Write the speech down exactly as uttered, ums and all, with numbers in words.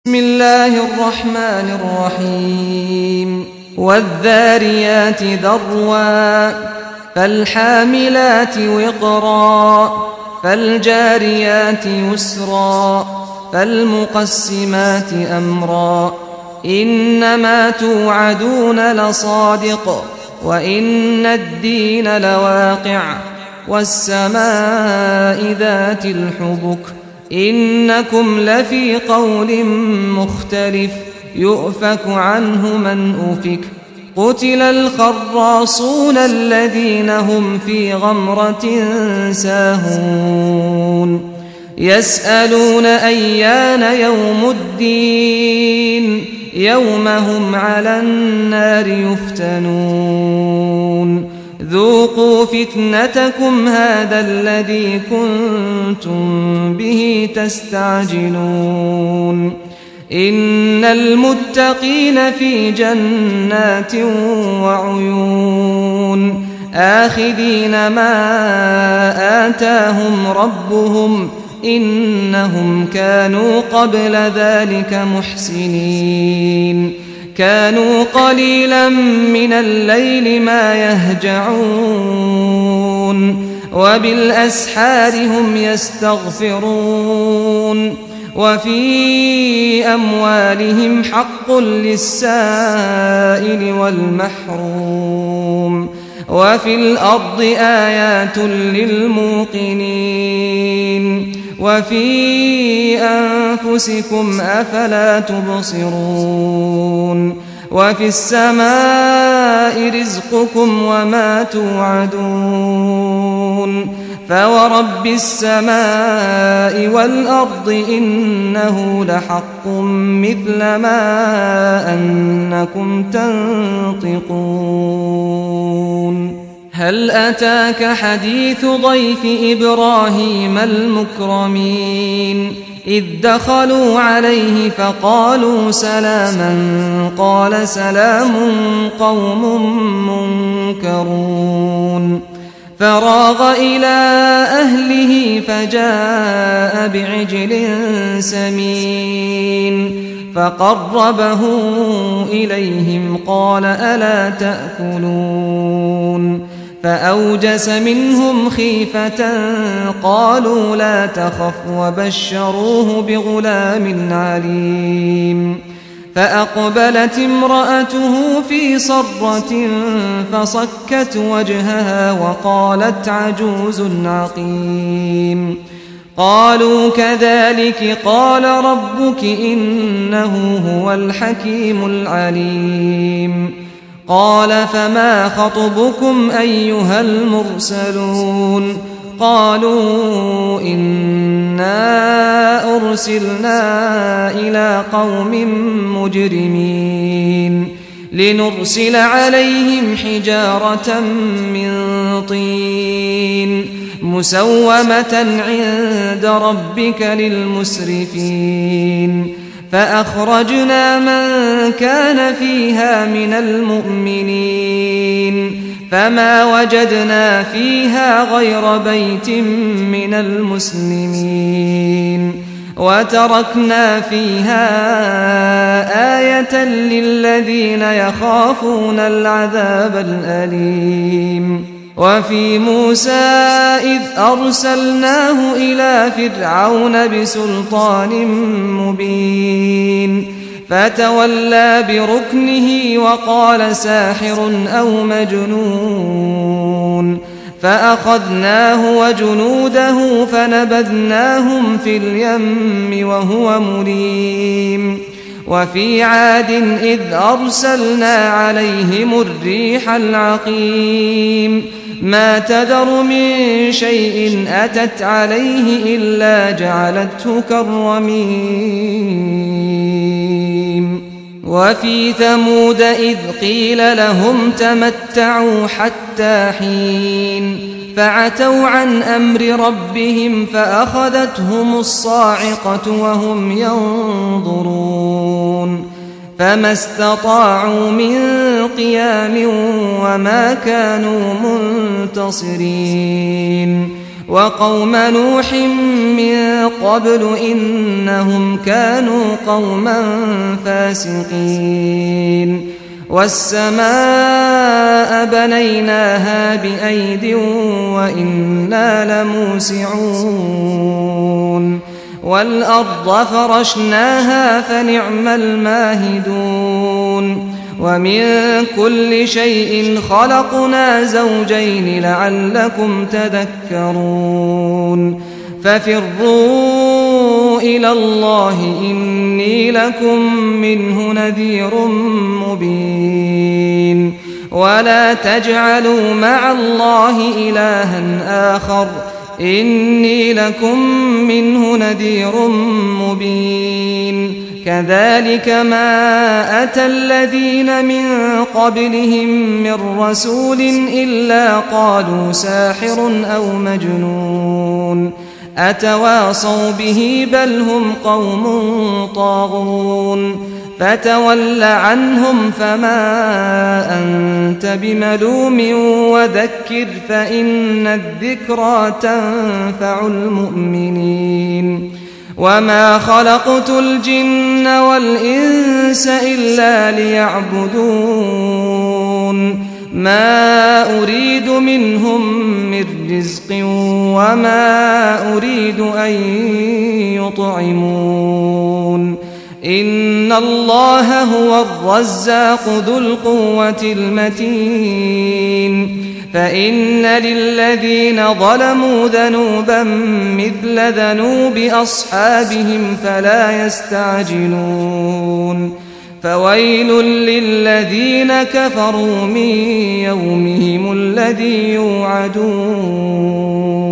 بسم الله الرحمن الرحيم والذاريات ذروا فالحاملات وقرا فالجاريات يسرا فالمقسمات أمرا إنما توعدون لصادق وإن الدين لواقع والسماء ذات الحبك إنكم لفي قول مختلف يؤفك عنه من أفك قتل الخراصون الذين هم في غمرة ساهون يسألون أيان يوم الدين يوم هم على النار يفتنون ذوقوا فتنتكم هذا الذي كنتم به تستعجلون إن المتقين في جنات وعيون آخذين ما آتاهم ربهم إنهم كانوا قبل ذلك محسنين كانوا قليلا من الليل ما يهجعون وبالأسحار هم يستغفرون وفي أموالهم حق للسائل والمحروم وفي الأرض آيات للموقنين وفي أنفسكم أفلا تبصرون وفي السماء رزقكم وما توعدون فورب السماء والأرض إنه لحق مثل ما أنكم تنطقون هل أتاك حديث ضيف إبراهيم المكرمين إذ دخلوا عليه فقالوا سلاما قال سلام قوم منكرون فراغ إلى أهله فجاء بعجل سمين فقربه إليهم قال ألا تأكلون فأوجس منهم خيفة قالوا لا تخف وبشروه بغلام عليم فأقبلت امرأته في صرة فصكت وجهها وقالت عجوز عقيم قالوا كذلك قال ربك إنه هو الحكيم العليم قال فما خطبكم أيها المرسلون قالوا إنا أرسلنا إلى قوم مجرمين لنرسل عليهم حجارة من طين مسومة عند ربك للمسرفين فأخرجنا من كان فيها من المؤمنين فما وجدنا فيها غير بيت من المسلمين وتركنا فيها آية للذين يخافون العذاب الأليم وفي موسى إذ أرسلناه إلى فرعون بسلطان مبين فتولى بركنه وقال ساحر أو مجنون فأخذناه وجنوده فنبذناهم في اليم وهو مليم وفي عاد إذ أرسلنا عليهم الريح العقيم ما تذر من شيء أتت عليه إلا جعلته كالرميم وفي ثمود إذ قيل لهم تمتعوا حتى حين فعتوا عن أمر ربهم فأخذتهم الصاعقة وهم ينظرون فما استطاعوا من قيام وما كانوا منتصرين وقوم نوح من قبل إنهم كانوا قوما فاسقين والسماء بنيناها بأيد وإنا لموسعون والأرض فرشناها فنعم الماهدون ومن كل شيء خلقنا زوجين لعلكم تذكرون ففروا إلى الله إني لكم منه نذير مبين ولا تجعلوا مع الله إلها آخر إني لكم منه نذير مبين كذلك ما أتى الذين من قبلهم من رسول إلا قالوا ساحر أو مجنون أتواصوا به بل هم قوم طاغون فتول عنهم فما أنت بملوم وذكر فإن الذكرى تنفع المؤمنين وما خلقت الجن والإنس إلا ليعبدون ما أريد منهم من رزق وما أريد أن يطعمون إن الله هو الرزاق ذو القوة المتين فإن للذين ظلموا ذنوبا مثل ذنوب أصحابهم فلا يستعجلون فويل للذين كفروا من يومهم الذي يوعدون